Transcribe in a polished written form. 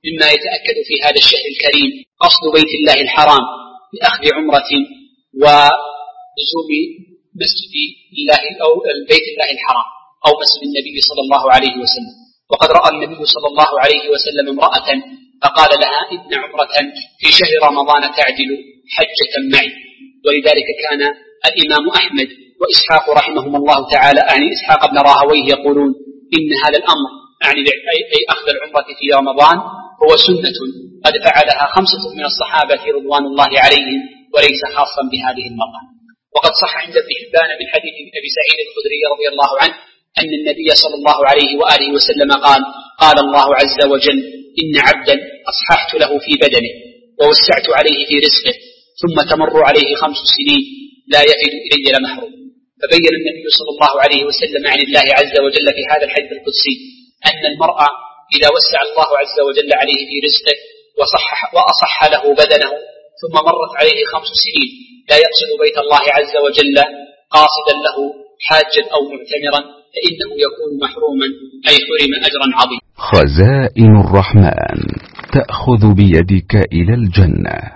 مما يتأكد في هذا الشهر الكريم قصد بيت الله الحرام بأخذ عمرة ولزوم مسجد الله أو البيت الله الحرام أو مسجد النبي صلى الله عليه وسلم. وقد رأى النبي صلى الله عليه وسلم امرأة فقال لها إن عمرة في شهر رمضان تعدل حجة معي. ولذلك كان الإمام أحمد وإسحاق رحمهم الله تعالى يعني إسحاق بن راهويه يقولون إن هذا الأمر يعني أي أخذ العمرة في رمضان هو سنة قد فعلها 5 من الصحابة رضوان الله عليهم وليس خاصا بهذه المرأة. وقد صح عند ابن حبان من حديث أبي سعيد الخدري رضي الله عنه أن النبي صلى الله عليه وآله وسلم قال الله عز وجل إن عبدا أصححت له في بدنه ووسعت عليه في رزقه ثم تمر عليه 5 سنين لا يفد إلي لمحروم. فبين النبي صلى الله عليه وسلم عن الله عز وجل في هذا الحديث القدسي أن المرأة إذا وسع الله عز وجل عليه في رزقه وأصح له بدنه ثم مرت عليه 5 سنين لا يقصد بيت الله عز وجل قاصدا له حاجا أو معتمرا فإنه يكون محروما أي حرم أجرا عظيما. خزائن الرحمن تأخذ بيدك إلى الجنة.